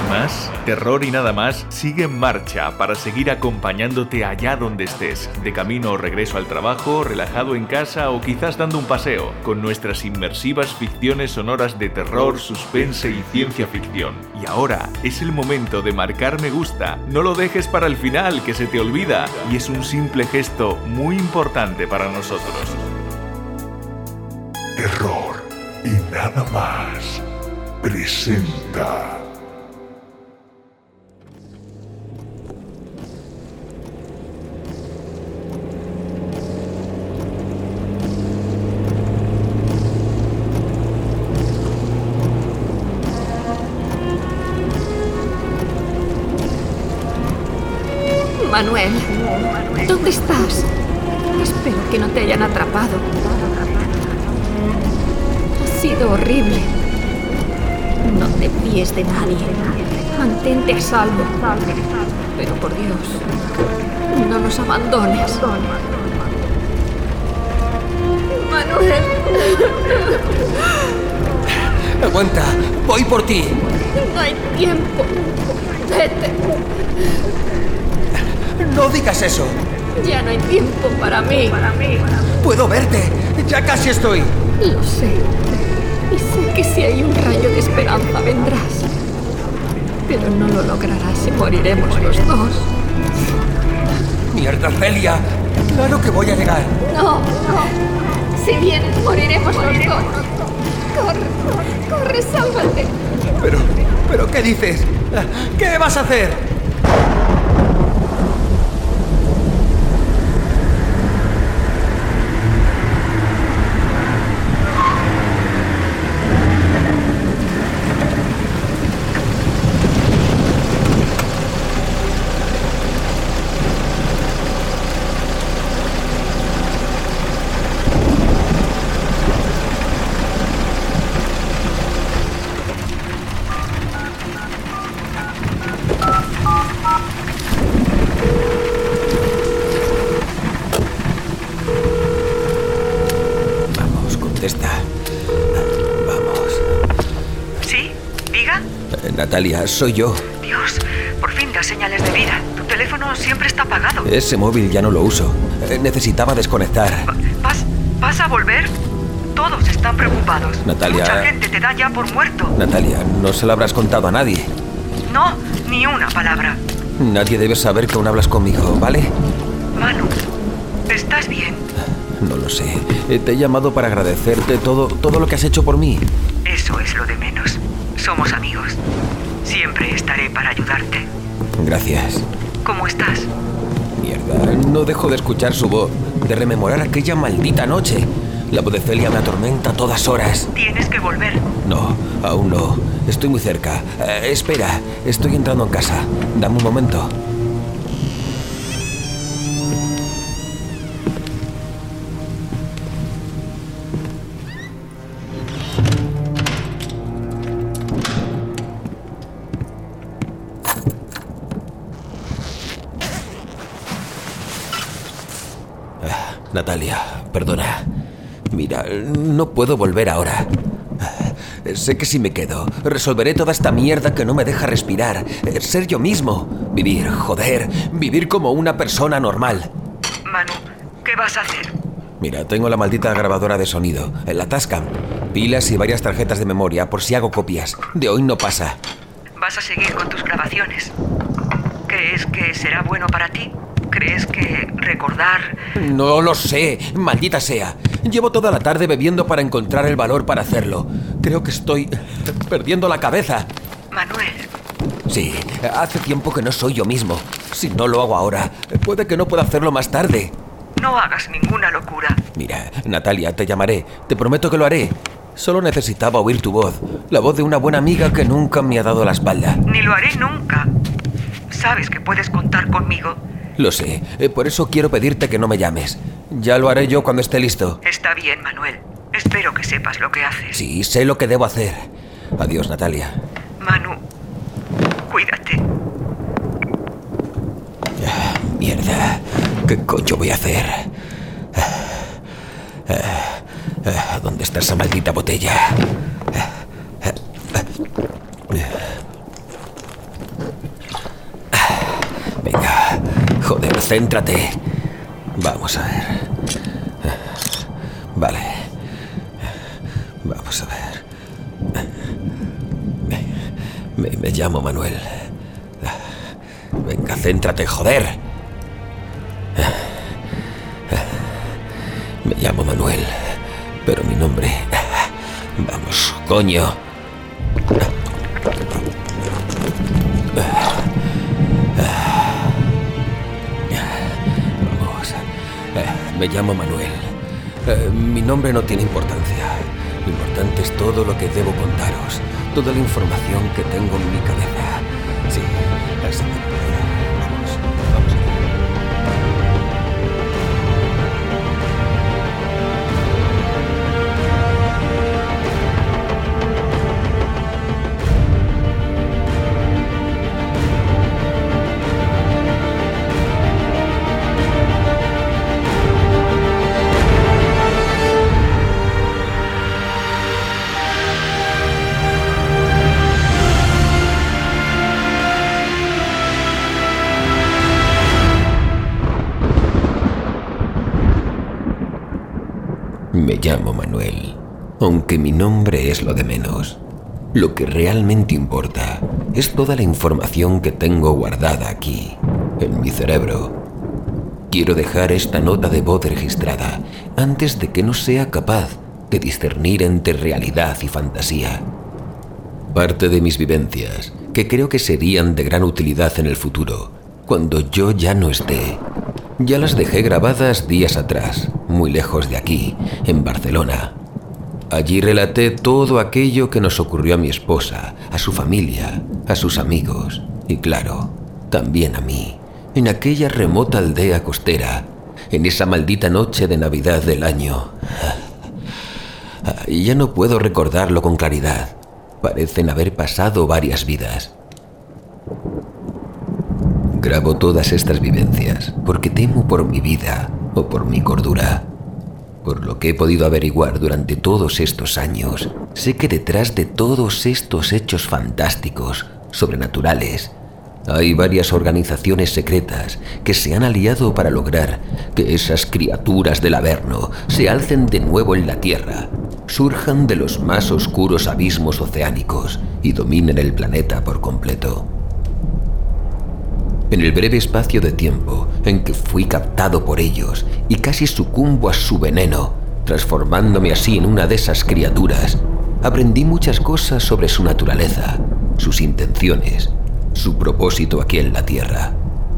más? Terror y Nada Más sigue en marcha para seguir acompañándote allá donde estés, de camino o regreso al trabajo, relajado en casa o quizás dando un paseo, con nuestras inmersivas ficciones sonoras de terror, suspense y ciencia ficción. Y ahora es el momento de marcar me gusta. No lo dejes para el final, que se te olvida, y es un simple gesto muy importante para nosotros. Terror y Nada Más presenta. Manuel, ¿dónde estás? Espero que no te hayan atrapado. Ha sido horrible. No te fíes de nadie. Mantente a salvo. Pero por Dios, no nos abandones. Manuel. Aguanta, voy por ti. No hay tiempo. Vete. No digas eso. Ya no hay tiempo para mí. Puedo verte. Ya casi estoy. Lo sé. Y sé que si hay un rayo de esperanza vendrás. Pero no lo lograrás y moriremos los dos. Mierda, Celia. Claro que voy a llegar. No. Si vienes, moriremos los dos. Corre, sálvate. Pero, ¿qué dices? ¿Qué vas a hacer? Natalia, soy yo. Dios, por fin das señales de vida. Tu teléfono siempre está apagado. Ese móvil ya no lo uso. Necesitaba desconectar. ¿Vas a volver? Todos están preocupados. Natalia... Mucha gente te da ya por muerto. Natalia, no se lo habrás contado a nadie. No, ni una palabra. Nadie debe saber que aún hablas conmigo, ¿vale? Manu, ¿estás bien? No lo sé. Te he llamado para agradecerte todo lo que has hecho por mí. Eso es lo de menos. Somos amigos. Siempre estaré para ayudarte. Gracias. ¿Cómo estás? Mierda, no dejo de escuchar su voz, de rememorar aquella maldita noche. La voz de Celia me atormenta a todas horas. Tienes que volver. No, aún no. Estoy muy cerca. Espera, estoy entrando en casa. Dame un momento. Natalia, perdona. Mira, no puedo volver ahora. Sé que si me quedo, resolveré toda esta mierda que no me deja respirar. Ser yo mismo. Vivir como una persona normal. Manu, ¿qué vas a hacer? Mira, tengo la maldita grabadora de sonido, la Tascam, pilas y varias tarjetas de memoria por si hago copias. De hoy no pasa. ¿Vas a seguir con tus grabaciones? ¿Crees que será bueno para ti? ¿Crees que recordar...? No lo sé, maldita sea. Llevo toda la tarde bebiendo para encontrar el valor para hacerlo. Creo que estoy perdiendo la cabeza. Manuel. Sí, hace tiempo que no soy yo mismo. Si no lo hago ahora, puede que no pueda hacerlo más tarde. No hagas ninguna locura. Mira, Natalia, te llamaré. Te prometo que lo haré. Solo necesitaba oír tu voz. La voz de una buena amiga que nunca me ha dado la espalda. Ni lo haré nunca. Sabes que puedes contar conmigo. Lo sé, por eso quiero pedirte que no me llames. Ya lo haré yo cuando esté listo. Está bien, Manuel. Espero que sepas lo que haces. Sí, sé lo que debo hacer. Adiós, Natalia. Manu, cuídate. Mierda. ¿Qué coño voy a hacer? ¿Dónde está esa maldita botella? Joder, céntrate. Vamos a ver. Vale. Vamos a ver. Me llamo Manuel. Venga, céntrate, joder. Me llamo Manuel, pero mi nombre... Vamos, coño. Vamos. Me llamo Manuel. Mi nombre no tiene importancia. Lo importante es todo lo que debo contaros. Toda la información que tengo en mi cabeza. Sí, así. Vamos. Me llamo Manuel, aunque mi nombre es lo de menos. Lo que realmente importa es toda la información que tengo guardada aquí, en mi cerebro. Quiero dejar esta nota de voz registrada antes de que no sea capaz de discernir entre realidad y fantasía. Parte de mis vivencias, que creo que serían de gran utilidad en el futuro, cuando yo ya no esté. Ya las dejé grabadas días atrás, muy lejos de aquí, en Barcelona. Allí relaté todo aquello que nos ocurrió a mi esposa, a su familia, a sus amigos y, claro, también a mí, en aquella remota aldea costera, en esa maldita noche de Navidad del año. Y ya no puedo recordarlo con claridad. Parecen haber pasado varias vidas. Grabo todas estas vivencias porque temo por mi vida o por mi cordura. Por lo que he podido averiguar durante todos estos años, sé que detrás de todos estos hechos fantásticos, sobrenaturales, hay varias organizaciones secretas que se han aliado para lograr que esas criaturas del Averno se alcen de nuevo en la Tierra, surjan de los más oscuros abismos oceánicos y dominen el planeta por completo. En el breve espacio de tiempo en que fui captado por ellos y casi sucumbo a su veneno, transformándome así en una de esas criaturas, aprendí muchas cosas sobre su naturaleza, sus intenciones, su propósito aquí en la Tierra.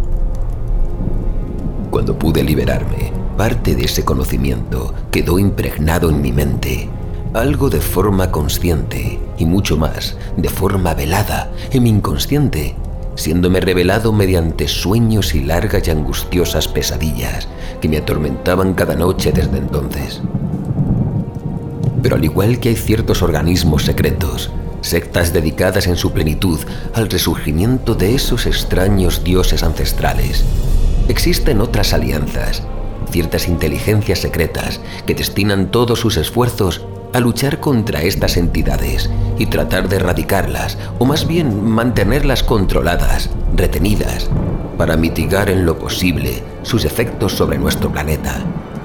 Cuando pude liberarme, parte de ese conocimiento quedó impregnado en mi mente, algo de forma consciente y mucho más de forma velada en mi inconsciente, siéndome revelado mediante sueños y largas y angustiosas pesadillas que me atormentaban cada noche desde entonces. Pero al igual que hay ciertos organismos secretos, sectas dedicadas en su plenitud al resurgimiento de esos extraños dioses ancestrales, existen otras alianzas, ciertas inteligencias secretas que destinan todos sus esfuerzos a luchar contra estas entidades y tratar de erradicarlas, o más bien mantenerlas controladas, retenidas, para mitigar en lo posible sus efectos sobre nuestro planeta.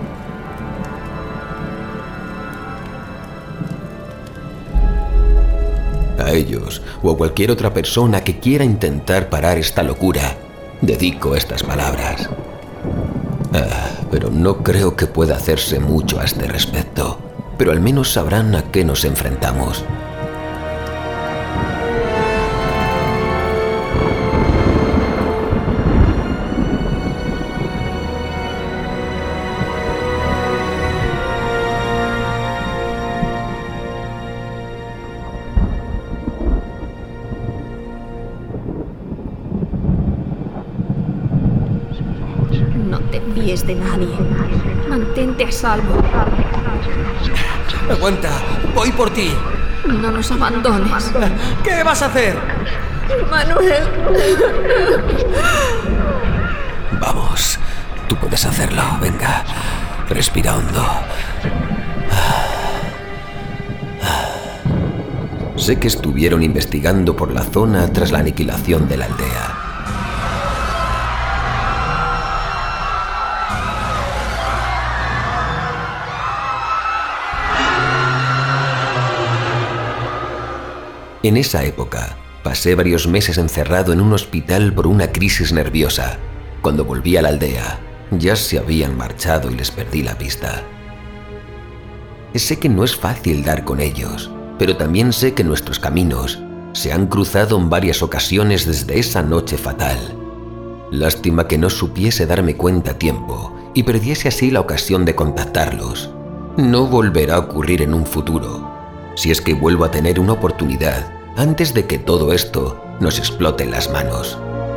A ellos, o a cualquier otra persona que quiera intentar parar esta locura, dedico estas palabras. Pero no creo que pueda hacerse mucho a este respecto. Pero al menos sabrán a qué nos enfrentamos. No te fíes de nadie. Mantente a salvo. ¡Aguanta! ¡Voy por ti! No nos abandones. ¿Qué vas a hacer? Manuel. Vamos, tú puedes hacerlo. Venga, respira hondo. Sé que estuvieron investigando por la zona tras la aniquilación de la aldea. En esa época, pasé varios meses encerrado en un hospital por una crisis nerviosa. Cuando volví a la aldea, ya se habían marchado y les perdí la pista. Sé que no es fácil dar con ellos, pero también sé que nuestros caminos se han cruzado en varias ocasiones desde esa noche fatal. Lástima que no supiese darme cuenta a tiempo y perdiese así la ocasión de contactarlos. No volverá a ocurrir en un futuro, si es que vuelvo a tener una oportunidad antes de que todo esto nos explote en las manos.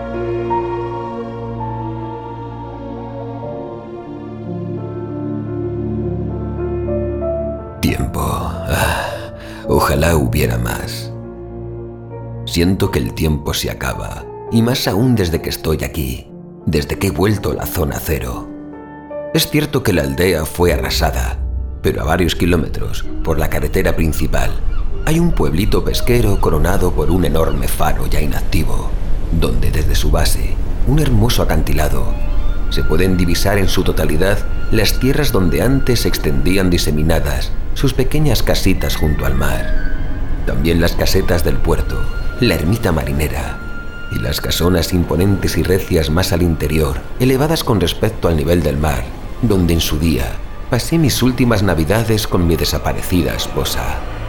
Tiempo. Ojalá hubiera más. Siento que el tiempo se acaba, y más aún desde que estoy aquí, desde que he vuelto a la zona cero. Es cierto que la aldea fue arrasada, pero a varios kilómetros, por la carretera principal, hay un pueblito pesquero coronado por un enorme faro ya inactivo, donde desde su base, un hermoso acantilado, se pueden divisar en su totalidad las tierras donde antes se extendían diseminadas sus pequeñas casitas junto al mar. También las casetas del puerto, la ermita marinera y las casonas imponentes y recias más al interior, elevadas con respecto al nivel del mar, donde en su día pasé mis últimas navidades con mi desaparecida esposa.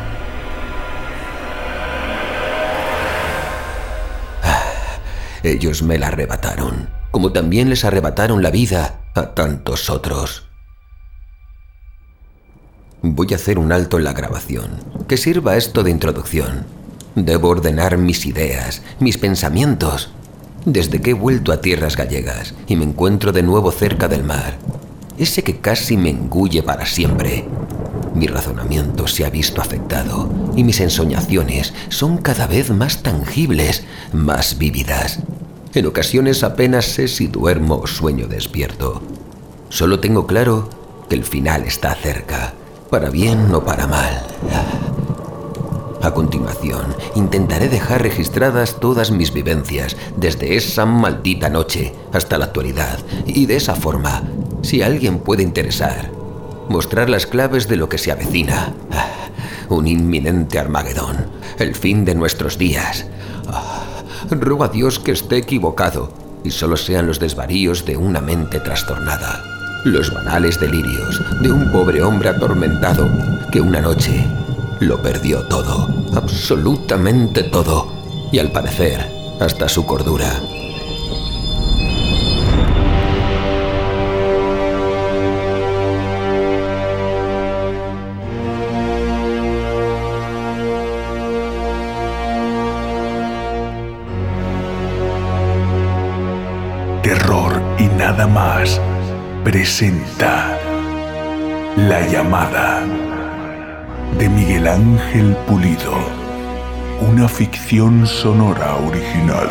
Ellos me la arrebataron, como también les arrebataron la vida a tantos otros. Voy a hacer un alto en la grabación, que sirva esto de introducción. Debo ordenar mis ideas, mis pensamientos. Desde que he vuelto a tierras gallegas y me encuentro de nuevo cerca del mar, ese que casi me engulle para siempre, mi razonamiento se ha visto afectado y mis ensoñaciones son cada vez más tangibles, más vívidas. En ocasiones apenas sé si duermo o sueño despierto. Solo tengo claro que el final está cerca, para bien o para mal. A continuación, intentaré dejar registradas todas mis vivencias desde esa maldita noche hasta la actualidad y de esa forma, si a alguien puede interesar, mostrar las claves de lo que se avecina. Un inminente Armagedón, el fin de nuestros días. Ruego a Dios que esté equivocado y solo sean los desvaríos de una mente trastornada, los banales delirios de un pobre hombre atormentado que una noche lo perdió todo, absolutamente todo, y al parecer hasta su cordura. Terror y nada más presenta La llamada de Miguel Ángel Pulido, una ficción sonora original.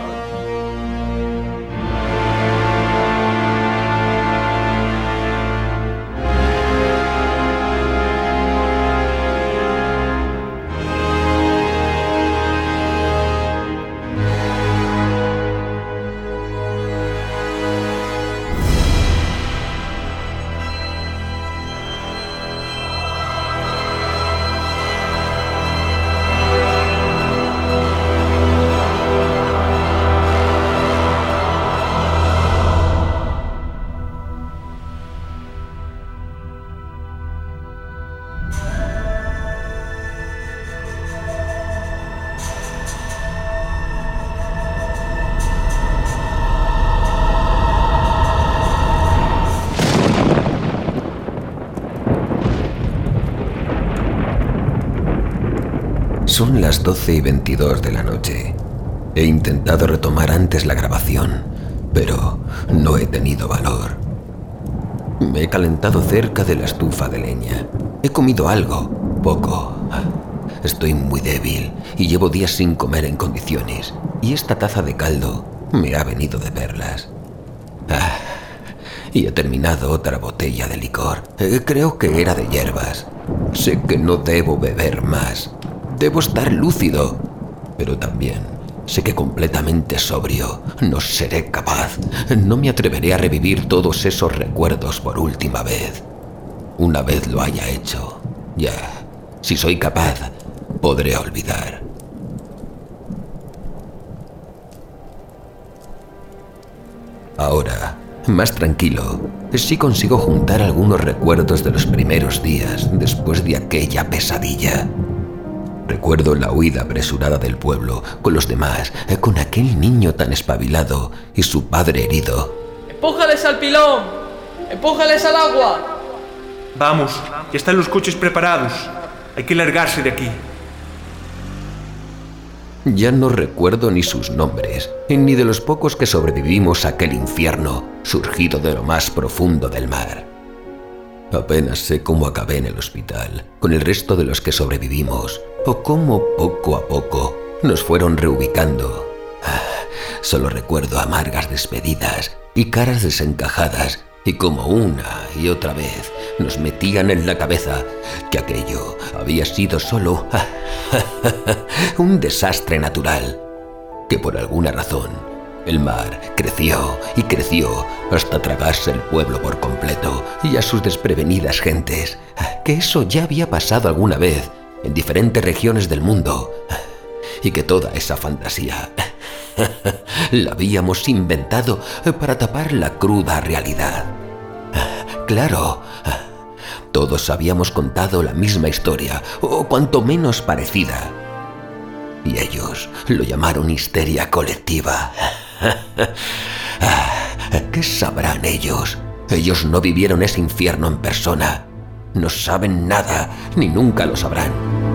Son las 12:22 de la noche. He intentado retomar antes la grabación, pero no he tenido valor. Me he calentado cerca de la estufa de leña. He comido algo, poco. Estoy muy débil y llevo días sin comer en condiciones, y esta taza de caldo me ha venido de perlas. Y he terminado otra botella de licor. Creo que era de hierbas. Sé que no debo beber más. Debo estar lúcido, pero también sé que completamente sobrio no seré capaz. No me atreveré a revivir todos esos recuerdos por última vez. Una vez lo haya hecho, ya, si soy capaz, podré olvidar. Ahora, más tranquilo, sí consigo juntar algunos recuerdos de los primeros días después de aquella pesadilla. Recuerdo la huida apresurada del pueblo con los demás, con aquel niño tan espabilado y su padre herido. ¡Empújales al pilón! ¡Empújales al agua! Vamos, ya están los coches preparados. Hay que largarse de aquí. Ya no recuerdo ni sus nombres, ni de los pocos que sobrevivimos a aquel infierno surgido de lo más profundo del mar. Apenas sé cómo acabé en el hospital con el resto de los que sobrevivimos, o cómo poco a poco nos fueron reubicando. Solo recuerdo amargas despedidas y caras desencajadas, y como una y otra vez nos metían en la cabeza que aquello había sido solo un desastre natural, que por alguna razón el mar creció y creció hasta tragarse el pueblo por completo y a sus desprevenidas gentes, que eso ya había pasado alguna vez en diferentes regiones del mundo, y que toda esa fantasía la habíamos inventado para tapar la cruda realidad. Claro, todos habíamos contado la misma historia, o cuanto menos parecida, y ellos lo llamaron histeria colectiva. ¿Qué sabrán ellos? Ellos no vivieron ese infierno en persona. No saben nada, ni nunca lo sabrán.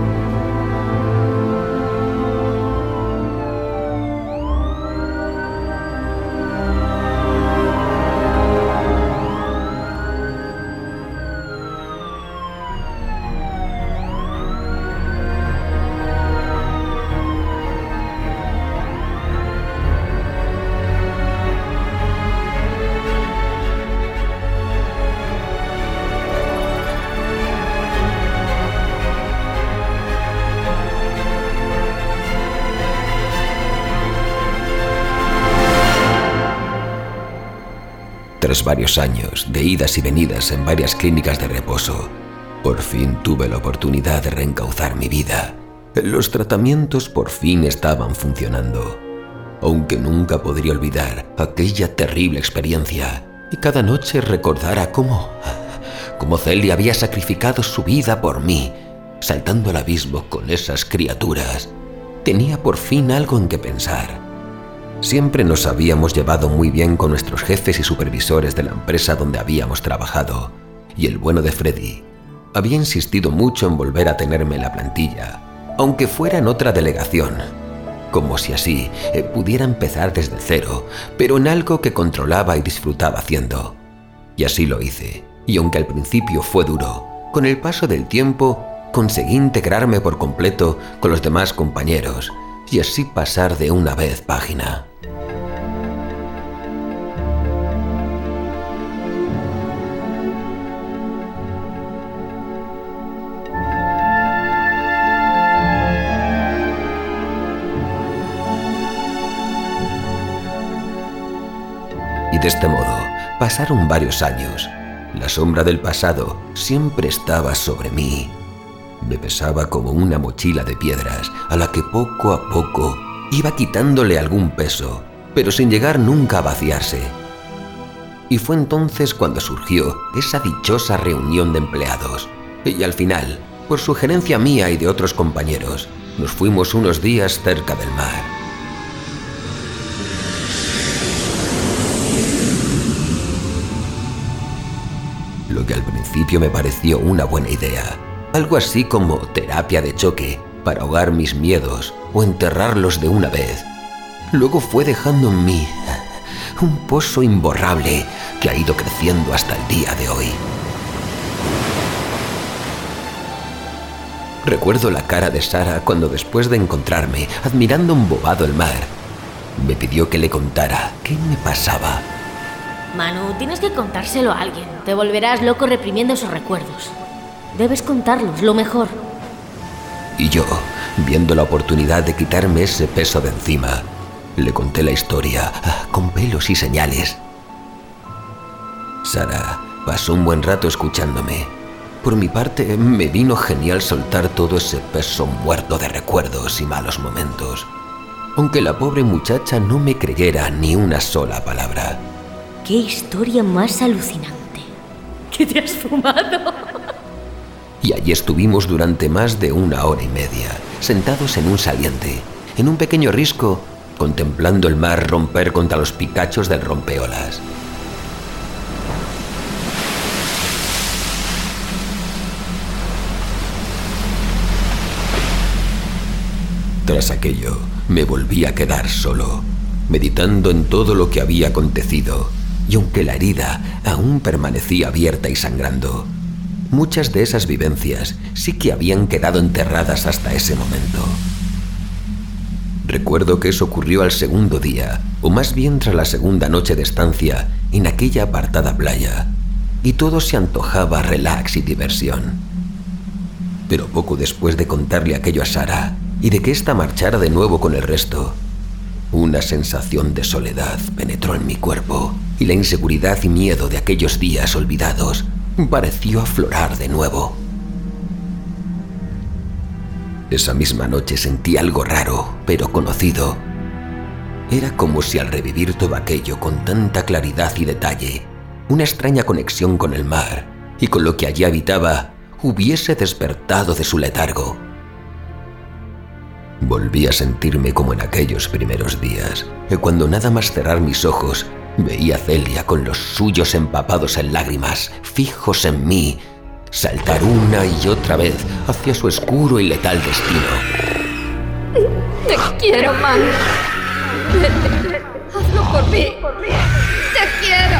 Tras varios años de idas y venidas en varias clínicas de reposo, por fin tuve la oportunidad de reencauzar mi vida. Los tratamientos por fin estaban funcionando, aunque nunca podría olvidar aquella terrible experiencia y cada noche recordara cómo Celia había sacrificado su vida por mí, saltando al abismo con esas criaturas. Tenía por fin algo en que pensar. Siempre nos habíamos llevado muy bien con nuestros jefes y supervisores de la empresa donde habíamos trabajado, y el bueno de Freddy había insistido mucho en volver a tenerme en la plantilla, aunque fuera en otra delegación, como si así pudiera empezar desde cero, pero en algo que controlaba y disfrutaba haciendo. Y así lo hice, y aunque al principio fue duro, con el paso del tiempo conseguí integrarme por completo con los demás compañeros, y así pasar de una vez página. Y de este modo pasaron varios años. La sombra del pasado siempre estaba sobre mí. Me pesaba como una mochila de piedras a la que poco a poco iba quitándole algún peso, pero sin llegar nunca a vaciarse. Y fue entonces cuando surgió esa dichosa reunión de empleados. Y al final, por sugerencia mía y de otros compañeros, nos fuimos unos días cerca del mar. Lo que al principio me pareció una buena idea, algo así como terapia de choque para ahogar mis miedos o enterrarlos de una vez, luego fue dejando en mí un pozo imborrable que ha ido creciendo hasta el día de hoy. Recuerdo la cara de Sara cuando, después de encontrarme admirando embobado el mar, me pidió que le contara qué me pasaba. Manu, tienes que contárselo a alguien. Te volverás loco reprimiendo esos recuerdos. Debes contarlos, lo mejor. Y yo, viendo la oportunidad de quitarme ese peso de encima, le conté la historia, con pelos y señales. Sara pasó un buen rato escuchándome. Por mi parte, me vino genial soltar todo ese peso muerto de recuerdos y malos momentos, aunque la pobre muchacha no me creyera ni una sola palabra. ¡Qué historia más alucinante! ¿Qué te has fumado? Y allí estuvimos durante más de 1 hora y media, sentados en un saliente, en un pequeño risco, contemplando el mar romper contra los picachos del rompeolas. Tras aquello, me volví a quedar solo, meditando en todo lo que había acontecido, y aunque la herida aún permanecía abierta y sangrando, muchas de esas vivencias sí que habían quedado enterradas hasta ese momento. Recuerdo que eso ocurrió al segundo día, o más bien tras la segunda noche de estancia en aquella apartada playa, y todo se antojaba relax y diversión. Pero poco después de contarle aquello a Sara, y de que ésta marchara de nuevo con el resto, una sensación de soledad penetró en mi cuerpo, y la inseguridad y miedo de aquellos días olvidados pareció aflorar de nuevo. Esa misma noche sentí algo raro, pero conocido. Era como si al revivir todo aquello con tanta claridad y detalle, una extraña conexión con el mar y con lo que allí habitaba hubiese despertado de su letargo. Volví a sentirme como en aquellos primeros días, cuando nada más cerrar mis ojos, veía a Celia con los suyos empapados en lágrimas, fijos en mí, saltar una y otra vez hacia su oscuro y letal destino. Te quiero, Man. Vete. Hazlo por mí. Te quiero.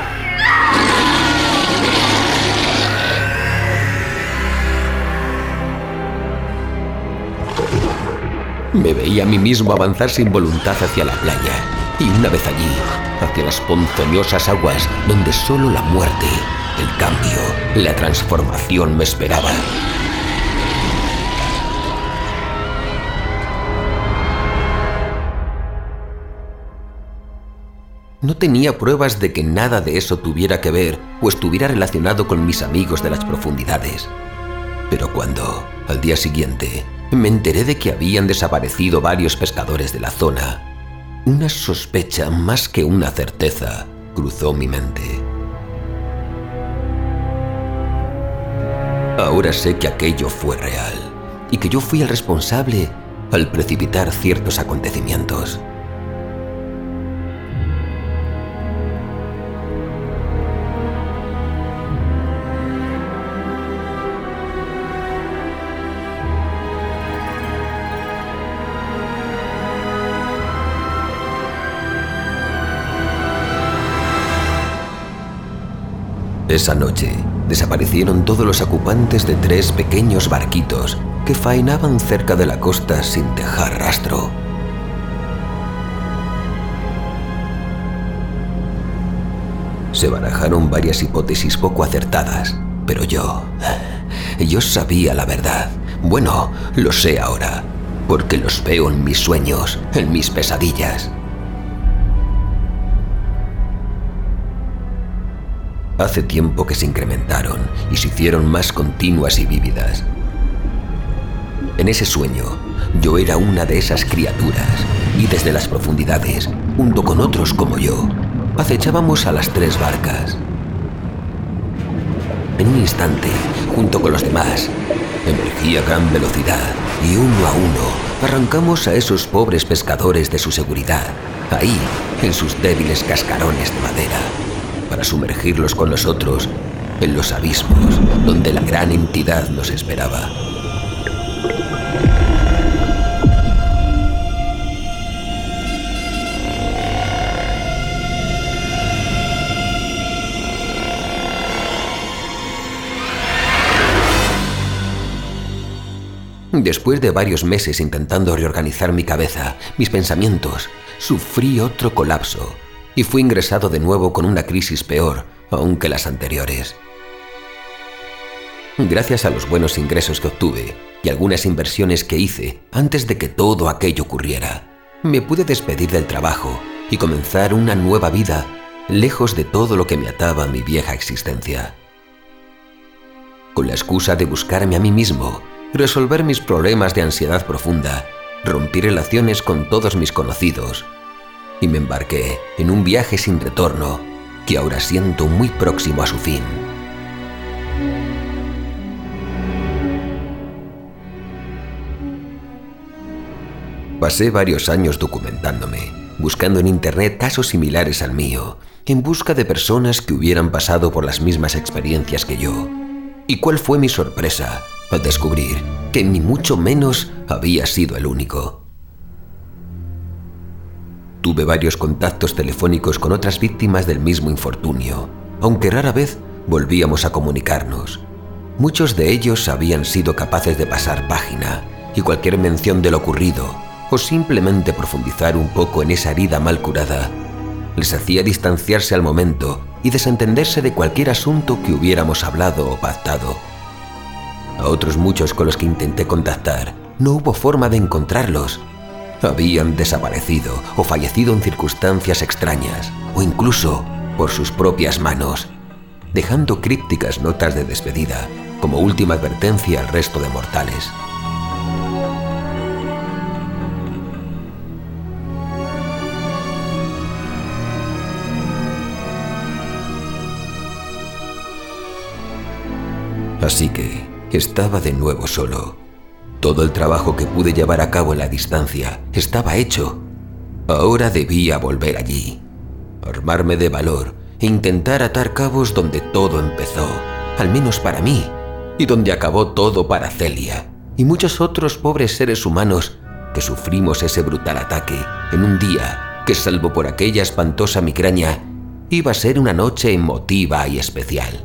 Me veía a mí mismo avanzar sin voluntad hacia la playa, y una vez allí, hacia las ponzoñosas aguas donde solo la muerte, el cambio, la transformación me esperaban. No tenía pruebas de que nada de eso tuviera que ver o estuviera relacionado con mis amigos de las profundidades. Pero cuando, al día siguiente, me enteré de que habían desaparecido varios pescadores de la zona, una sospecha más que una certeza cruzó mi mente. Ahora sé que aquello fue real y que yo fui el responsable al precipitar ciertos acontecimientos. Esa noche desaparecieron todos los ocupantes de 3 pequeños barquitos que faenaban cerca de la costa sin dejar rastro. Se barajaron varias hipótesis poco acertadas, pero yo sabía la verdad. Bueno, lo sé ahora, porque los veo en mis sueños, en mis pesadillas. Hace tiempo que se incrementaron y se hicieron más continuas y vívidas. En ese sueño, yo era una de esas criaturas y desde las profundidades, junto con otros como yo, acechábamos a las 3 barcas. En un instante, junto con los demás, emergí a gran velocidad y uno a uno arrancamos a esos pobres pescadores de su seguridad, ahí, en sus débiles cascarones de madera, para sumergirlos con nosotros en los abismos donde la gran entidad nos esperaba. Después de varios meses intentando reorganizar mi cabeza, mis pensamientos, sufrí otro colapso y fui ingresado de nuevo con una crisis peor aún que las anteriores. Gracias a los buenos ingresos que obtuve y algunas inversiones que hice antes de que todo aquello ocurriera, me pude despedir del trabajo y comenzar una nueva vida lejos de todo lo que me ataba a mi vieja existencia. Con la excusa de buscarme a mí mismo, resolver mis problemas de ansiedad profunda, rompí relaciones con todos mis conocidos y me embarqué en un viaje sin retorno que ahora siento muy próximo a su fin. Pasé varios años documentándome, buscando en internet casos similares al mío, en busca de personas que hubieran pasado por las mismas experiencias que yo. ¿Y cuál fue mi sorpresa al descubrir que ni mucho menos había sido el único? Tuve varios contactos telefónicos con otras víctimas del mismo infortunio, aunque rara vez volvíamos a comunicarnos. Muchos de ellos habían sido capaces de pasar página y cualquier mención de lo ocurrido, o simplemente profundizar un poco en esa herida mal curada, les hacía distanciarse al momento y desentenderse de cualquier asunto que hubiéramos hablado o pactado. A otros muchos con los que intenté contactar, no hubo forma de encontrarlos. Habían desaparecido o fallecido en circunstancias extrañas, o incluso por sus propias manos, dejando crípticas notas de despedida, como última advertencia al resto de mortales. Así que estaba de nuevo solo. Todo el trabajo que pude llevar a cabo en la distancia estaba hecho. Ahora debía volver allí, armarme de valor e intentar atar cabos donde todo empezó, al menos para mí, y donde acabó todo para Celia y muchos otros pobres seres humanos que sufrimos ese brutal ataque en un día que, salvo por aquella espantosa migraña, iba a ser una noche emotiva y especial.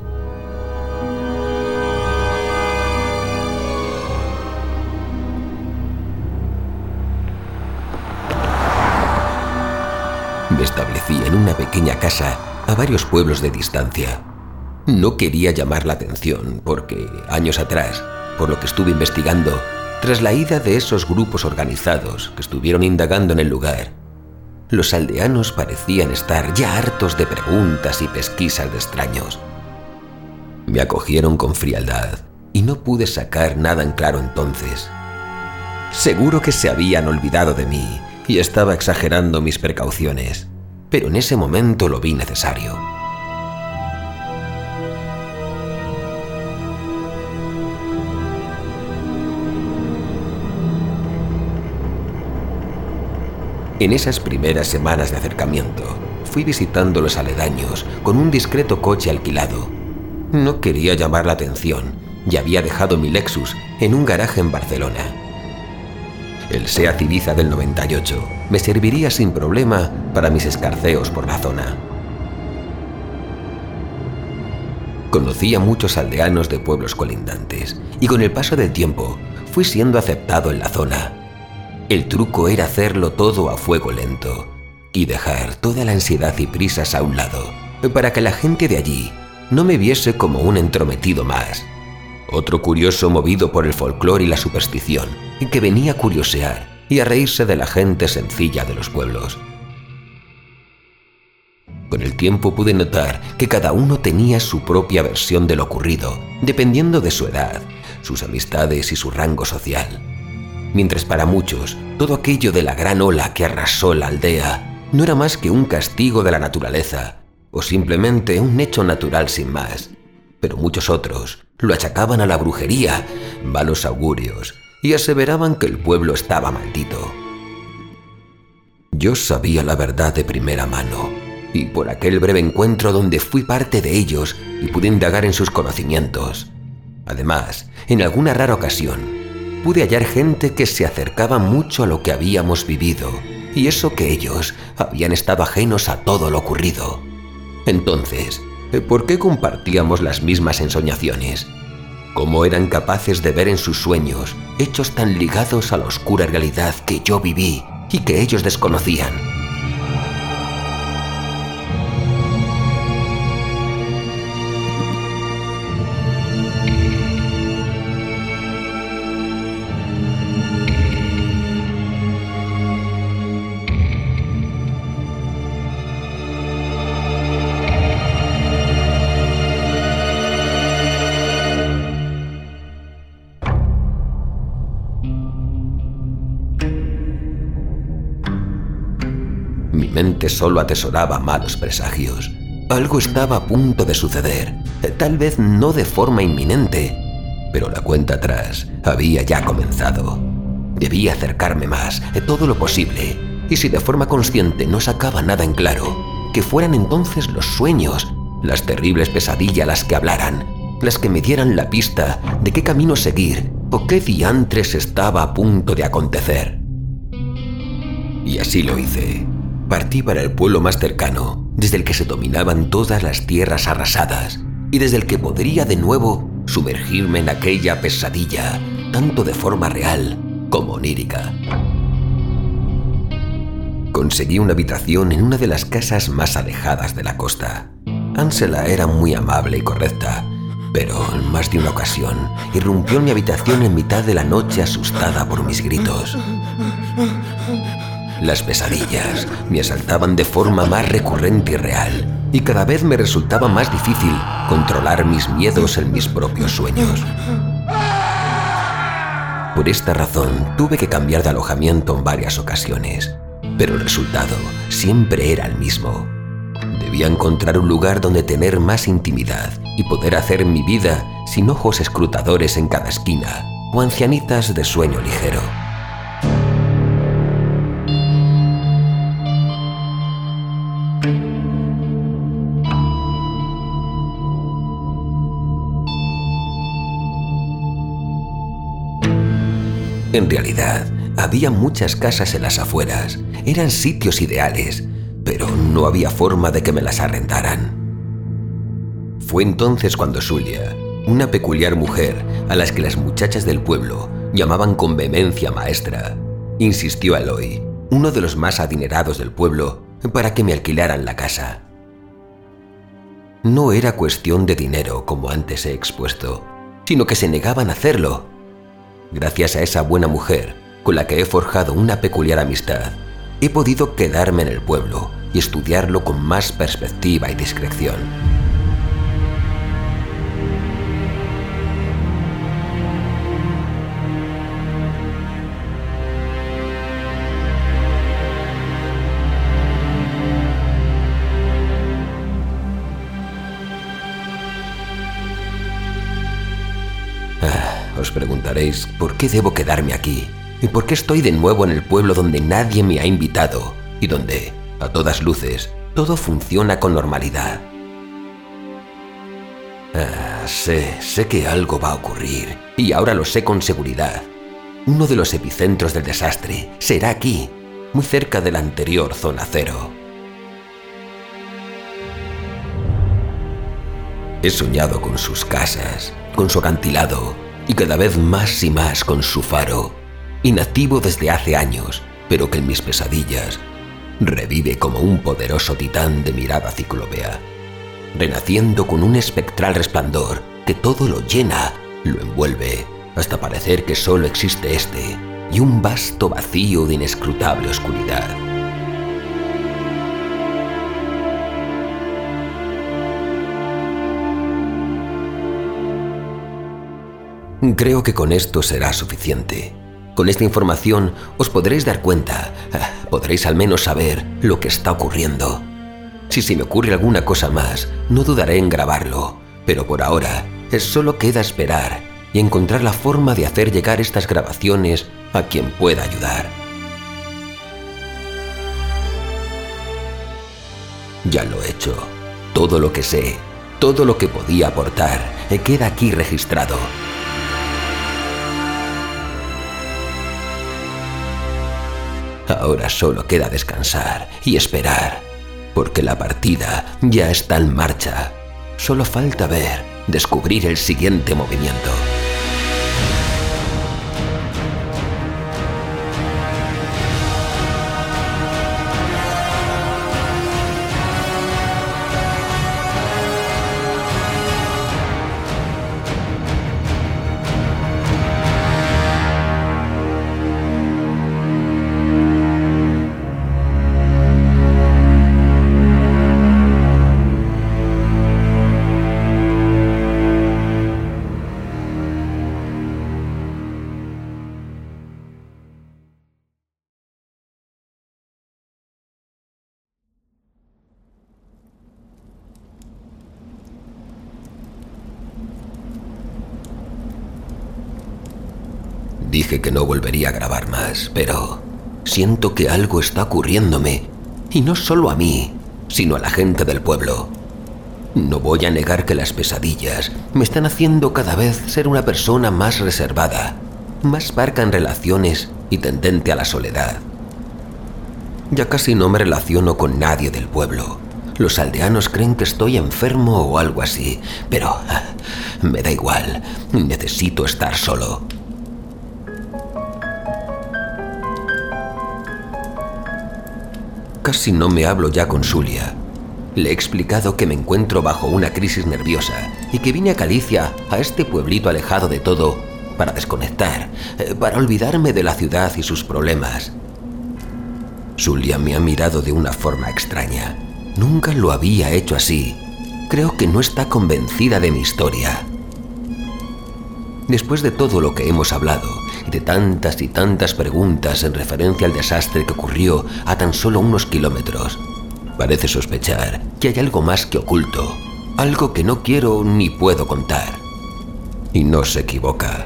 Me establecí en una pequeña casa a varios pueblos de distancia. No quería llamar la atención porque, años atrás, por lo que estuve investigando, tras la ida de esos grupos organizados que estuvieron indagando en el lugar, los aldeanos parecían estar ya hartos de preguntas y pesquisas de extraños. Me acogieron con frialdad y no pude sacar nada en claro entonces. Seguro que se habían olvidado de mí y estaba exagerando mis precauciones, pero en ese momento lo vi necesario. En esas primeras semanas de acercamiento, fui visitando los aledaños con un discreto coche alquilado. No quería llamar la atención y había dejado mi Lexus en un garaje en Barcelona. El Seat Ibiza del 98 me serviría sin problema para mis escarceos por la zona. Conocí a muchos aldeanos de pueblos colindantes y con el paso del tiempo fui siendo aceptado en la zona. El truco era hacerlo todo a fuego lento y dejar toda la ansiedad y prisas a un lado para que la gente de allí no me viese como un entrometido más. Otro curioso movido por el folclore y la superstición, que venía a curiosear y a reírse de la gente sencilla de los pueblos. Con el tiempo pude notar que cada uno tenía su propia versión de lo ocurrido, dependiendo de su edad, sus amistades y su rango social. Mientras para muchos, todo aquello de la gran ola que arrasó la aldea no era más que un castigo de la naturaleza, o simplemente un hecho natural sin más. Pero muchos otros lo achacaban a la brujería, malos augurios, y aseveraban que el pueblo estaba maldito. Yo sabía la verdad de primera mano, y por aquel breve encuentro donde fui parte de ellos y pude indagar en sus conocimientos. Además, en alguna rara ocasión, pude hallar gente que se acercaba mucho a lo que habíamos vivido, y eso que ellos habían estado ajenos a todo lo ocurrido. Entonces, ¿por qué compartíamos las mismas ensoñaciones? ¿Cómo eran capaces de ver en sus sueños hechos tan ligados a la oscura realidad que yo viví y que ellos desconocían? Mi mente solo atesoraba malos presagios. Algo estaba a punto de suceder, tal vez no de forma inminente, pero la cuenta atrás había ya comenzado. Debía acercarme más, todo lo posible, y si de forma consciente no sacaba nada en claro, que fueran entonces los sueños, las terribles pesadillas las que hablaran, las que me dieran la pista de qué camino seguir o qué diantres estaba a punto de acontecer. Y así lo hice. Partí para el pueblo más cercano, desde el que se dominaban todas las tierras arrasadas y desde el que podría de nuevo sumergirme en aquella pesadilla, tanto de forma real como onírica. Conseguí una habitación en una de las casas más alejadas de la costa. Ángela era muy amable y correcta, pero en más de una ocasión irrumpió en mi habitación en mitad de la noche asustada por mis gritos. Las pesadillas me asaltaban de forma más recurrente y real, y cada vez me resultaba más difícil controlar mis miedos en mis propios sueños. Por esta razón tuve que cambiar de alojamiento en varias ocasiones, pero el resultado siempre era el mismo. Debía encontrar un lugar donde tener más intimidad y poder hacer mi vida sin ojos escrutadores en cada esquina o ancianitas de sueño ligero. En realidad, había muchas casas en las afueras, eran sitios ideales, pero no había forma de que me las arrendaran. Fue entonces cuando Zulia, una peculiar mujer a las que las muchachas del pueblo llamaban con vehemencia maestra, insistió a Eloy, uno de los más adinerados del pueblo, para que me alquilaran la casa. No era cuestión de dinero como antes he expuesto, sino que se negaban a hacerlo. Gracias a esa buena mujer, con la que he forjado una peculiar amistad, he podido quedarme en el pueblo y estudiarlo con más perspectiva y discreción. Os preguntaréis por qué debo quedarme aquí y por qué estoy de nuevo en el pueblo donde nadie me ha invitado y donde, a todas luces, todo funciona con normalidad. Sé que algo va a ocurrir y ahora lo sé con seguridad. Uno de los epicentros del desastre será aquí, muy cerca de la anterior zona cero. He soñado con sus casas, con su acantilado, y cada vez más y más con su faro, inactivo desde hace años, pero que en mis pesadillas revive como un poderoso titán de mirada ciclópea, renaciendo con un espectral resplandor que todo lo llena, lo envuelve, hasta parecer que solo existe este y un vasto vacío de inescrutable oscuridad. Creo que con esto será suficiente. Con esta información os podréis dar cuenta, podréis al menos saber lo que está ocurriendo. Si se me ocurre alguna cosa más, no dudaré en grabarlo, pero por ahora solo queda esperar y encontrar la forma de hacer llegar estas grabaciones a quien pueda ayudar. Ya lo he hecho. Todo lo que sé, todo lo que podía aportar, queda aquí registrado. Ahora solo queda descansar y esperar, porque la partida ya está en marcha. Solo falta descubrir el siguiente movimiento. Dije que no volvería a grabar más, pero siento que algo está ocurriéndome. Y no solo a mí, sino a la gente del pueblo. No voy a negar que las pesadillas me están haciendo cada vez ser una persona más reservada, más parca en relaciones y tendente a la soledad. Ya casi no me relaciono con nadie del pueblo. Los aldeanos creen que estoy enfermo o algo así, pero me da igual, necesito estar solo. Casi no me hablo ya con Xulia. Le he explicado que me encuentro bajo una crisis nerviosa y que vine a Galicia, a este pueblito alejado de todo, para desconectar, para olvidarme de la ciudad y sus problemas. Xulia me ha mirado de una forma extraña. Nunca lo había hecho así. Creo que no está convencida de mi historia. Después de todo lo que hemos hablado y de tantas y tantas preguntas en referencia al desastre que ocurrió a tan solo unos kilómetros, parece sospechar que hay algo más que oculto, algo que no quiero ni puedo contar. Y no se equivoca.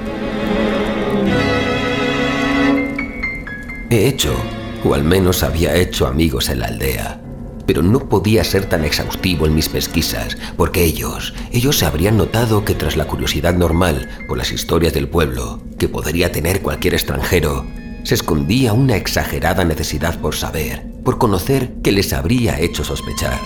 He hecho, o al menos había hecho, amigos en la aldea. Pero no podía ser tan exhaustivo en mis pesquisas, porque ellos se habrían notado que tras la curiosidad normal por las historias del pueblo, que podría tener cualquier extranjero, se escondía una exagerada necesidad por saber, por conocer, que les habría hecho sospechar.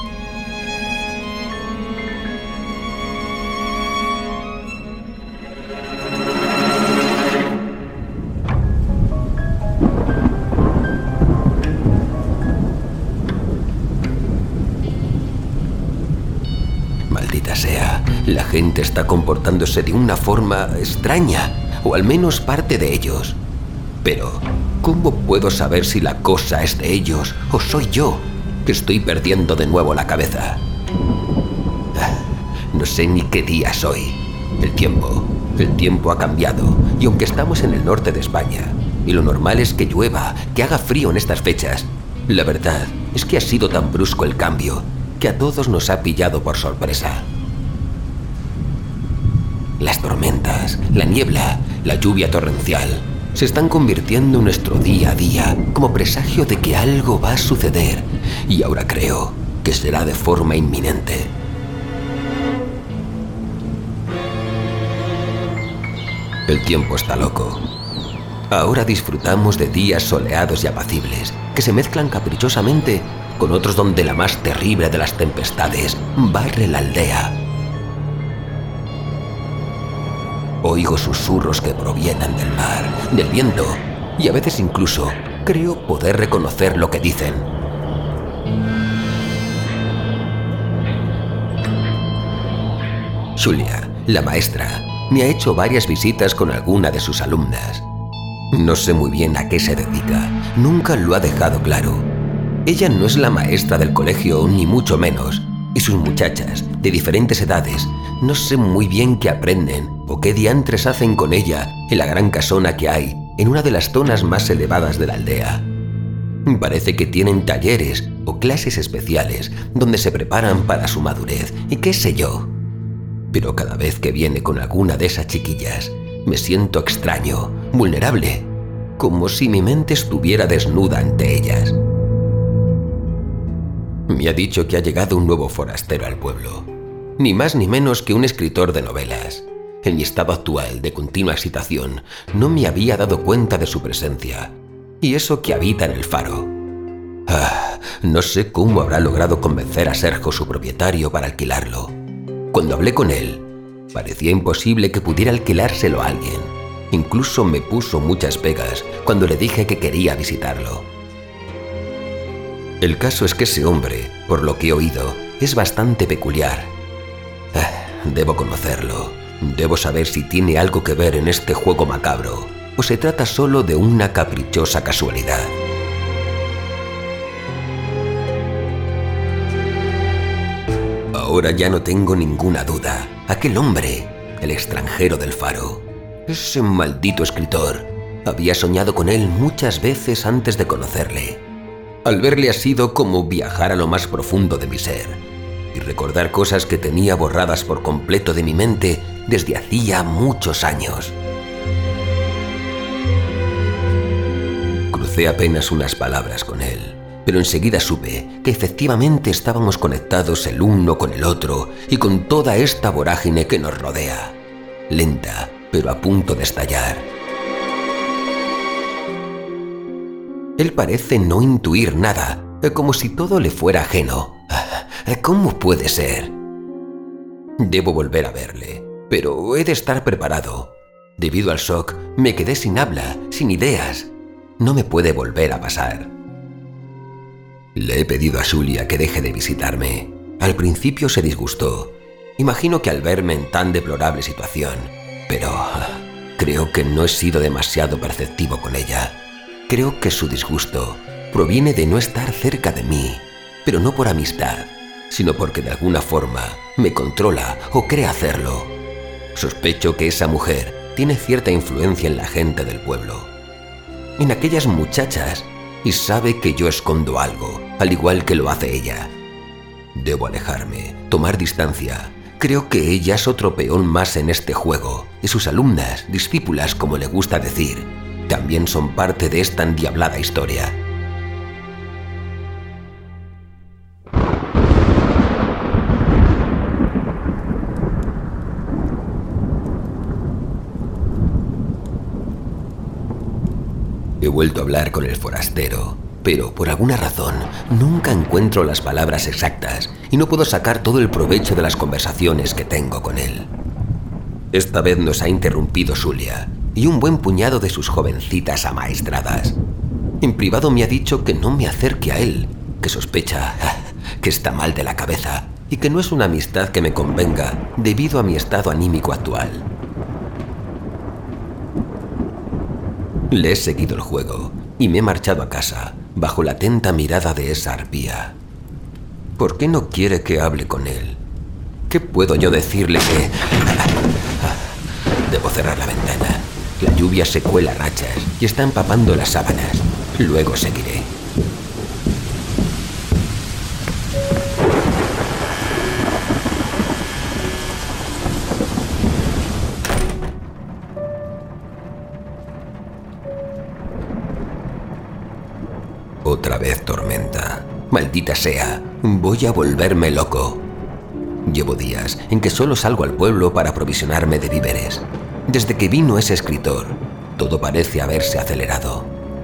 Maldita sea, la gente está comportándose de una forma extraña, o al menos parte de ellos. Pero, ¿cómo puedo saber si la cosa es de ellos o soy yo, que estoy perdiendo de nuevo la cabeza? No sé ni qué día es hoy. El tiempo ha cambiado, y aunque estamos en el norte de España, y lo normal es que llueva, que haga frío en estas fechas, la verdad es que ha sido tan brusco el cambio que a todos nos ha pillado por sorpresa. Las tormentas, la niebla, la lluvia torrencial se están convirtiendo en nuestro día a día como presagio de que algo va a suceder, y ahora creo que será de forma inminente. El tiempo está loco. Ahora disfrutamos de días soleados y apacibles que se mezclan caprichosamente con otros donde la más terrible de las tempestades barre la aldea. Oigo susurros que provienen del mar, del viento, y a veces incluso creo poder reconocer lo que dicen. Xulia, la maestra, me ha hecho varias visitas con alguna de sus alumnas. No sé muy bien a qué se dedica, nunca lo ha dejado claro. Ella no es la maestra del colegio, ni mucho menos, y sus muchachas, de diferentes edades, no sé muy bien qué aprenden o qué diantres hacen con ella en la gran casona que hay en una de las zonas más elevadas de la aldea. Parece que tienen talleres o clases especiales donde se preparan para su madurez y qué sé yo. Pero cada vez que viene con alguna de esas chiquillas, me siento extraño, vulnerable, como si mi mente estuviera desnuda ante ellas. Me ha dicho que ha llegado un nuevo forastero al pueblo, ni más ni menos que un escritor de novelas. En mi estado actual de continua excitación, no me había dado cuenta de su presencia, y eso que habita en el faro. No sé cómo habrá logrado convencer a Sergio, su propietario, para alquilarlo. Cuando hablé con él, parecía imposible que pudiera alquilárselo a alguien. Incluso me puso muchas pegas cuando le dije que quería visitarlo. El caso es que ese hombre, por lo que he oído, es bastante peculiar. Debo conocerlo. Debo saber si tiene algo que ver en este juego macabro o se trata solo de una caprichosa casualidad. Ahora ya no tengo ninguna duda. Aquel hombre, el extranjero del faro, ese maldito escritor, había soñado con él muchas veces antes de conocerle. Al verle ha sido como viajar a lo más profundo de mi ser y recordar cosas que tenía borradas por completo de mi mente desde hacía muchos años. Crucé apenas unas palabras con él, pero enseguida supe que efectivamente estábamos conectados el uno con el otro y con toda esta vorágine que nos rodea, lenta, pero a punto de estallar. Él parece no intuir nada, como si todo le fuera ajeno. ¿Cómo puede ser? Debo volver a verle, pero he de estar preparado. Debido al shock, me quedé sin habla, sin ideas. No me puede volver a pasar. Le he pedido a Julia que deje de visitarme. Al principio se disgustó. Imagino que al verme en tan deplorable situación, pero creo que no he sido demasiado perceptivo con ella. Creo que su disgusto proviene de no estar cerca de mí, pero no por amistad, sino porque de alguna forma me controla o cree hacerlo. Sospecho que esa mujer tiene cierta influencia en la gente del pueblo, en aquellas muchachas, y sabe que yo escondo algo, al igual que lo hace ella. Debo alejarme, tomar distancia. Creo que ella es otro peón más en este juego, y sus alumnas, discípulas como le gusta decir, también son parte de esta endiablada historia. He vuelto a hablar con el forastero, pero por alguna razón nunca encuentro las palabras exactas y no puedo sacar todo el provecho de las conversaciones que tengo con él. Esta vez nos ha interrumpido Julia y un buen puñado de sus jovencitas amaestradas. En privado me ha dicho que no me acerque a él, que sospecha que está mal de la cabeza y que no es una amistad que me convenga debido a mi estado anímico actual. Le he seguido el juego y me he marchado a casa bajo la atenta mirada de esa arpía. ¿Por qué no quiere que hable con él? ¿Qué puedo yo decirle que...? Debo cerrar la ventana. La lluvia se cuela a rachas y está empapando las sábanas. Luego seguiré. Otra vez tormenta. Maldita sea, voy a volverme loco. Llevo días en que solo salgo al pueblo para aprovisionarme de víveres. Desde que vino ese escritor, todo parece haberse acelerado.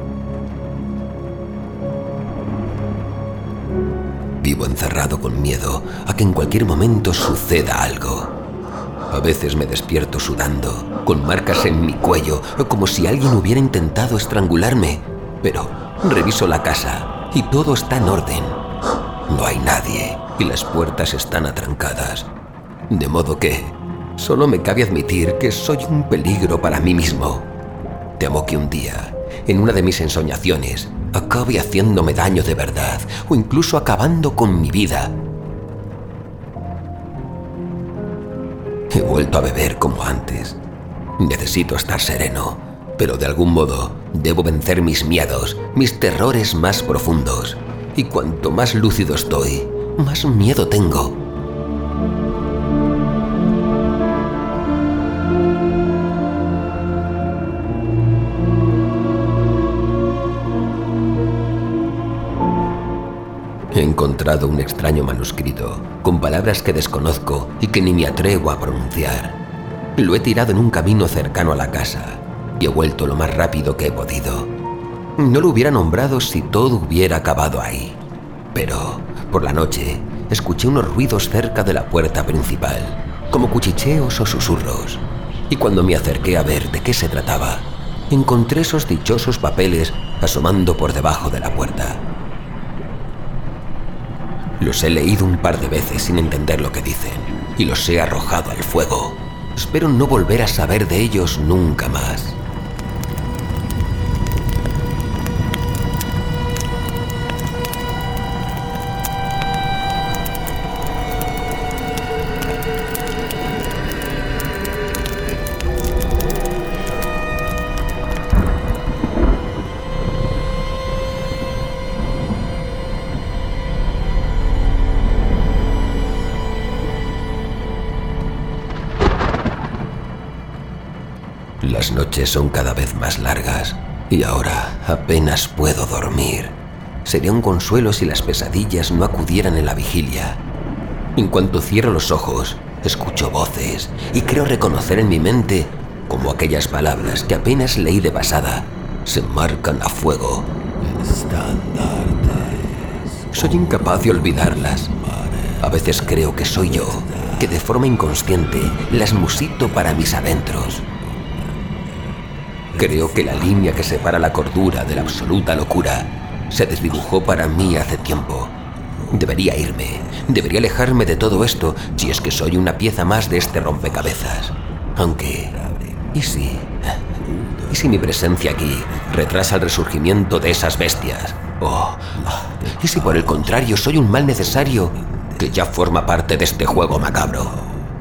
Vivo encerrado con miedo a que en cualquier momento suceda algo. A veces me despierto sudando, con marcas en mi cuello, como si alguien hubiera intentado estrangularme, pero reviso la casa y todo está en orden. No hay nadie y las puertas están atrancadas. De modo que solo me cabe admitir que soy un peligro para mí mismo. Temo que un día, en una de mis ensoñaciones, acabe haciéndome daño de verdad o incluso acabando con mi vida. He vuelto a beber como antes. Necesito estar sereno, pero de algún modo debo vencer mis miedos, mis terrores más profundos. Y cuanto más lúcido estoy, más miedo tengo. He encontrado un extraño manuscrito, con palabras que desconozco y que ni me atrevo a pronunciar. Lo he tirado en un camino cercano a la casa y he vuelto lo más rápido que he podido. No lo hubiera nombrado si todo hubiera acabado ahí. Pero, por la noche, escuché unos ruidos cerca de la puerta principal, como cuchicheos o susurros. Y cuando me acerqué a ver de qué se trataba, encontré esos dichosos papeles asomando por debajo de la puerta. Los he leído un par de veces sin entender lo que dicen, y los he arrojado al fuego. Espero no volver a saber de ellos nunca más. Las noches son cada vez más largas Y ahora apenas puedo dormir. Sería un consuelo si las pesadillas no acudieran en la vigilia. En cuanto cierro los ojos, escucho voces y creo reconocer en mi mente como aquellas palabras que apenas leí de pasada se marcan a fuego. Soy incapaz de olvidarlas. A veces creo que soy yo, que de forma inconsciente las musito para mis adentros. Creo que la línea que separa la cordura de la absoluta locura se desdibujó para mí hace tiempo. Debería irme, debería alejarme de todo esto si es que soy una pieza más de este rompecabezas. Aunque, ¿y si mi presencia aquí retrasa el resurgimiento de esas bestias? ¿Y si por el contrario soy un mal necesario que ya forma parte de este juego macabro?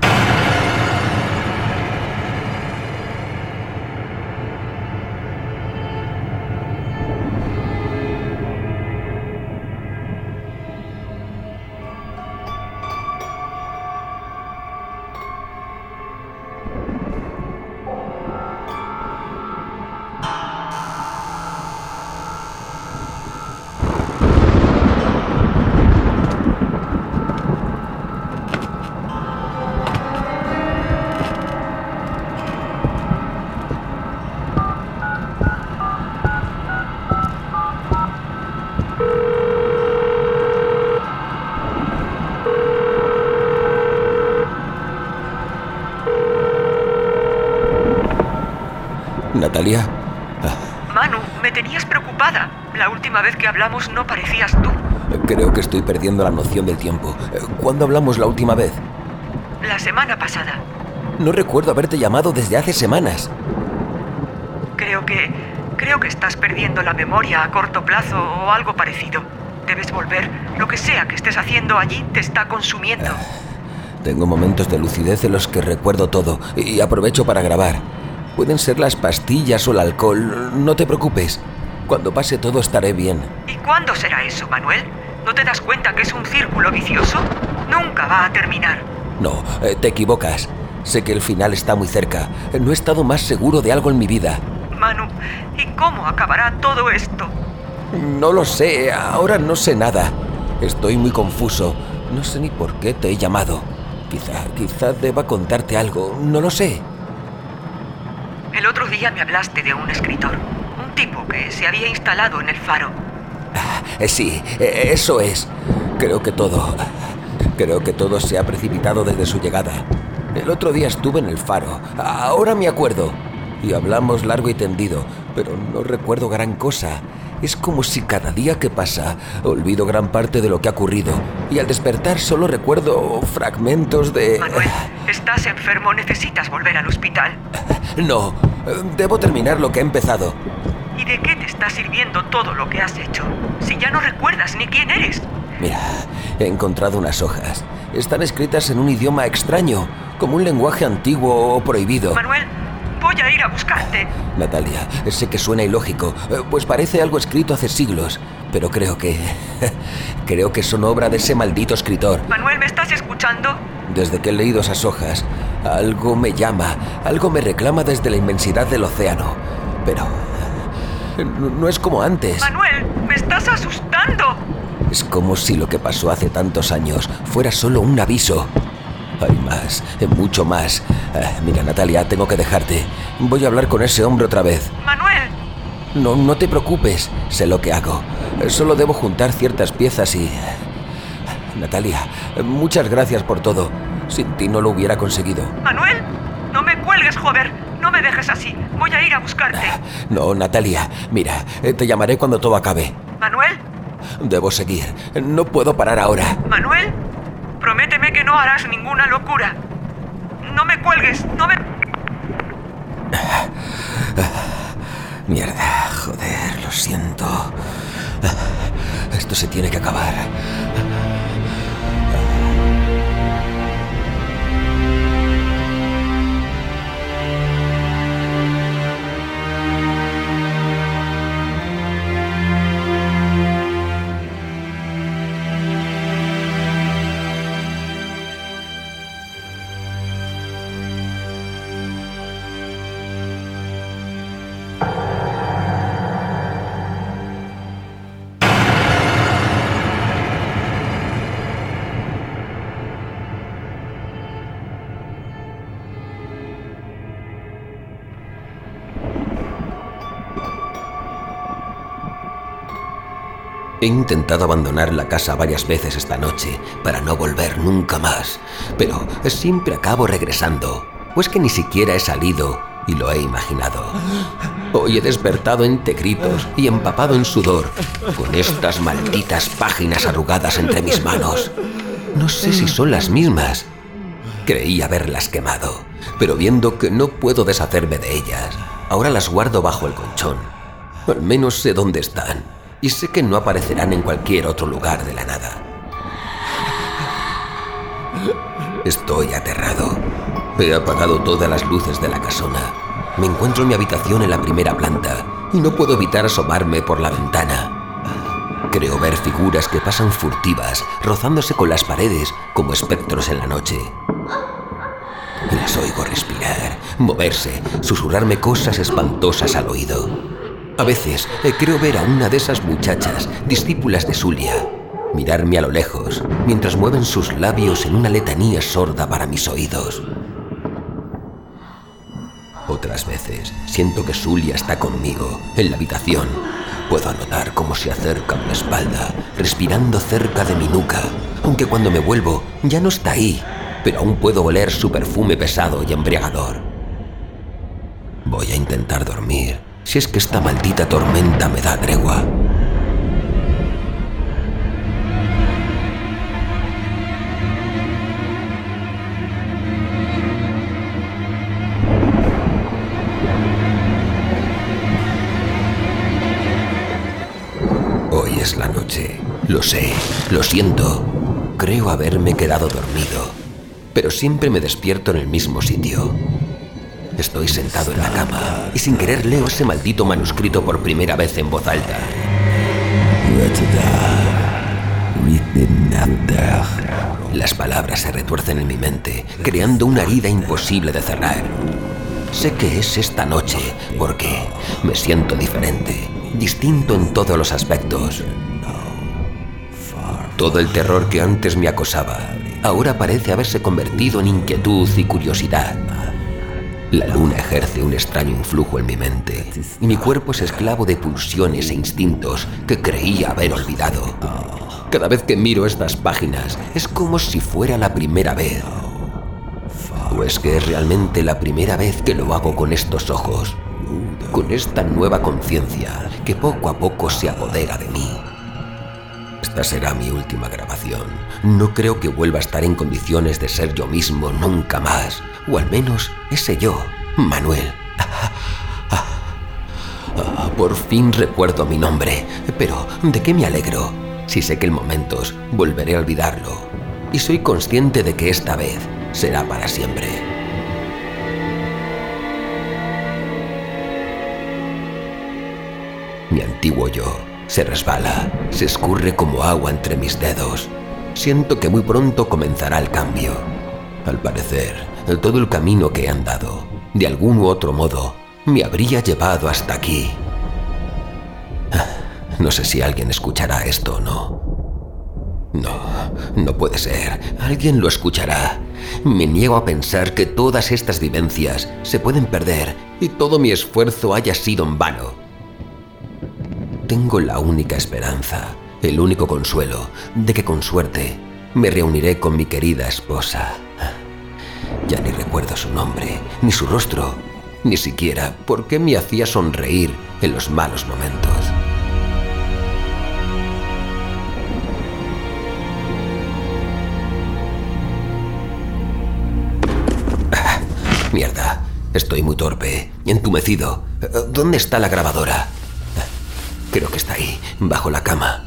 ¿Natalia? Manu, me tenías preocupada. La última vez que hablamos no parecías tú. Creo que estoy perdiendo la noción del tiempo. ¿Cuándo hablamos la última vez? La semana pasada. No recuerdo haberte llamado desde hace semanas. Creo que estás perdiendo la memoria a corto plazo o algo parecido. Debes volver. Lo que sea que estés haciendo allí te está consumiendo. Tengo momentos de lucidez en los que recuerdo todo y aprovecho para grabar. Pueden ser las pastillas o el alcohol, no te preocupes. Cuando pase todo estaré bien. ¿Y cuándo será eso, Manuel? ¿No te das cuenta que es un círculo vicioso? Nunca va a terminar. No, te equivocas. Sé que el final está muy cerca. No he estado más seguro de algo en mi vida. Manu, ¿y cómo acabará todo esto? No lo sé, ahora no sé nada. Estoy muy confuso. No sé ni por qué te he llamado. Quizá deba contarte algo, no lo sé. El otro día me hablaste de un escritor, un tipo que se había instalado en el faro. Sí, eso es. Creo que todo se ha precipitado desde su llegada. El otro día estuve en el faro, ahora me acuerdo. Y hablamos largo y tendido, pero no recuerdo gran cosa. Es como si cada día que pasa olvido gran parte de lo que ha ocurrido. Y al despertar solo recuerdo fragmentos de... Manuel, estás enfermo, necesitas volver al hospital. No, debo terminar lo que he empezado. ¿Y de qué te está sirviendo todo lo que has hecho? Si ya no recuerdas ni quién eres. Mira, he encontrado unas hojas. Están escritas en un idioma extraño, como un lenguaje antiguo o prohibido. Manuel, voy a ir a buscarte. Natalia, sé que suena ilógico, pues parece algo escrito hace siglos, pero creo que son obra de ese maldito escritor. Manuel, ¿me estás escuchando? Desde que he leído esas hojas, algo me llama, algo me reclama desde la inmensidad del océano. Pero no es como antes. Manuel, me estás asustando. Es como si lo que pasó hace tantos años fuera solo un aviso. Hay más, mucho más. Mira, Natalia, tengo que dejarte. Voy a hablar con ese hombre otra vez. ¡Manuel! No te preocupes, sé lo que hago. Solo debo juntar ciertas piezas y... Natalia, muchas gracias por todo. Sin ti no lo hubiera conseguido. ¡Manuel! ¡No me cuelgues, joder! ¡No me dejes así! Voy a ir a buscarte. No, Natalia, mira, te llamaré cuando todo acabe. ¿Manuel? Debo seguir. No puedo parar ahora. ¿Manuel? Prométeme que no harás ninguna locura. No me cuelgues, no me... Mierda, joder, lo siento. Esto se tiene que acabar. He intentado abandonar la casa varias veces esta noche para no volver nunca más, pero siempre acabo regresando, pues que ni siquiera he salido y lo he imaginado. Hoy he despertado entre gritos y empapado en sudor, con estas malditas páginas arrugadas entre mis manos. No sé si son las mismas. Creí haberlas quemado, pero viendo que no puedo deshacerme de ellas, ahora las guardo bajo el colchón. Al menos sé dónde están, y sé que no aparecerán en cualquier otro lugar de la nada. Estoy aterrado. He apagado todas las luces de la casona. Me encuentro en mi habitación en la primera planta y no puedo evitar asomarme por la ventana. Creo ver figuras que pasan furtivas, rozándose con las paredes como espectros en la noche. Las oigo respirar, moverse, susurrarme cosas espantosas al oído. A veces creo ver a una de esas muchachas, discípulas de Zulia, mirarme a lo lejos mientras mueven sus labios en una letanía sorda para mis oídos. Otras veces siento que Zulia está conmigo, en la habitación. Puedo notar cómo se acerca a mi espalda, respirando cerca de mi nuca, aunque cuando me vuelvo ya no está ahí, pero aún puedo oler su perfume pesado y embriagador. Voy a intentar dormir, si es que esta maldita tormenta me da tregua. Hoy es la noche. Lo sé, lo siento. Creo haberme quedado dormido, pero siempre me despierto en el mismo sitio. Estoy sentado en la cama y sin querer leo ese maldito manuscrito por primera vez en voz alta. Las palabras se retuercen en mi mente, creando una herida imposible de cerrar. Sé que es esta noche porque me siento diferente, distinto en todos los aspectos. Todo el terror que antes me acosaba, ahora parece haberse convertido en inquietud y curiosidad. La luna ejerce un extraño influjo en mi mente y mi cuerpo es esclavo de pulsiones e instintos que creía haber olvidado. Cada vez que miro estas páginas es como si fuera la primera vez. ¿O es que es realmente la primera vez que lo hago con estos ojos? Con esta nueva conciencia que poco a poco se apodera de mí. Esta será mi última grabación. No creo que vuelva a estar en condiciones de ser yo mismo nunca más. O al menos ese yo, Manuel. Por fin recuerdo mi nombre. Pero, ¿de qué me alegro? Si sé que en momentos volveré a olvidarlo. Y soy consciente de que esta vez será para siempre. Mi antiguo yo se resbala, se escurre como agua entre mis dedos. Siento que muy pronto comenzará el cambio. Al parecer, todo el camino que he andado, de algún u otro modo, me habría llevado hasta aquí. No sé si alguien escuchará esto o no. No puede ser. Alguien lo escuchará. Me niego a pensar que todas estas vivencias se pueden perder y todo mi esfuerzo haya sido en vano. Tengo la única esperanza, el único consuelo, de que con suerte me reuniré con mi querida esposa. Ya ni recuerdo su nombre, ni su rostro, ni siquiera por qué me hacía sonreír en los malos momentos. Mierda, estoy muy torpe, entumecido. ¿Dónde está la grabadora? Creo que está ahí, bajo la cama.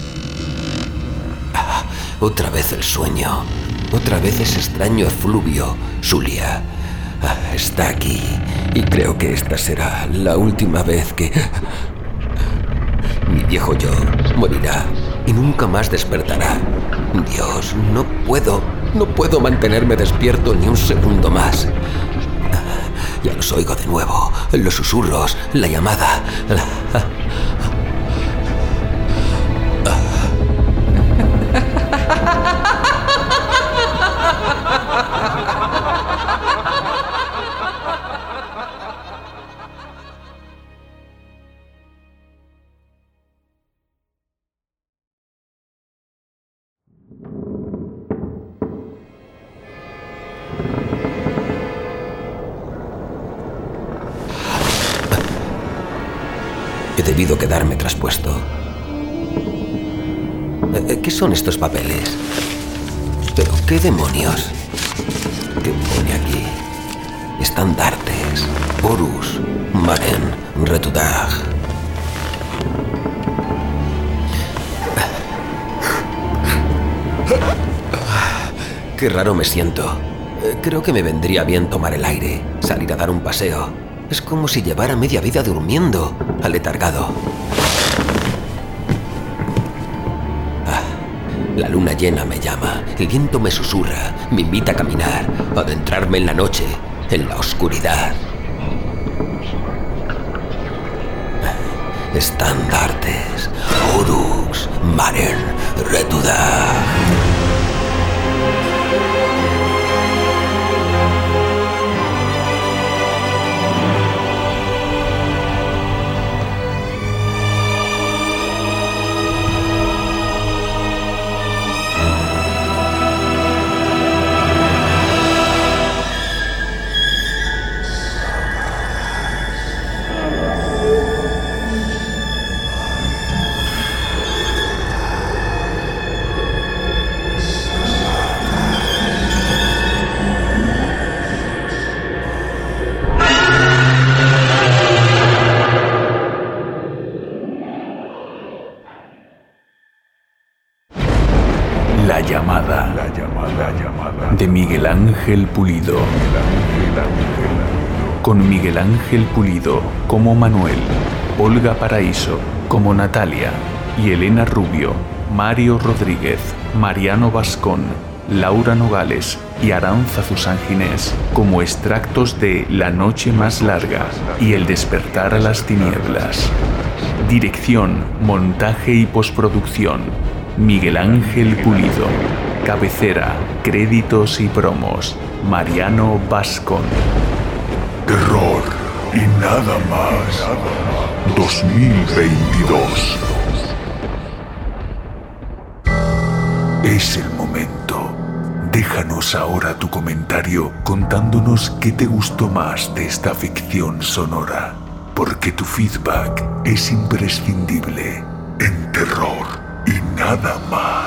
Otra vez el sueño. Otra vez ese extraño efluvio. Zulia. Está aquí. Y creo que esta será la última vez que... Mi viejo yo morirá y nunca más despertará. Dios, no puedo mantenerme despierto ni un segundo más. Ya los oigo de nuevo. Los susurros, la llamada. debido quedarme traspuesto. ¿Qué son estos papeles? ¿Pero qué demonios? ¿Qué pone aquí? Estandartes. Horus. Maren. Retudag. Qué raro me siento. Creo que me vendría bien tomar el aire, salir a dar un paseo. Es como si llevara media vida durmiendo, aletargado. La luna llena me llama, el viento me susurra, me invita a caminar, a adentrarme en la noche, en la oscuridad. Estandartes, Horus, Maren, Retudag. La llamada de Miguel Ángel Pulido. Con Miguel Ángel Pulido como Manuel, Olga Paraíso como Natalia y Elena Rubio, Mario Rodríguez, Mariano Bascón, Laura Nogales y Aránzazu Sanginés como extractos de La noche más larga y El despertar a las tinieblas. Dirección, montaje y postproducción, Miguel Ángel Pulido. Cabecera, créditos y promos, Mariano Bascón. Terror y nada más. 2022. Es el momento. Déjanos ahora tu comentario contándonos qué te gustó más de esta ficción sonora, porque tu feedback es imprescindible en Terror y nada más.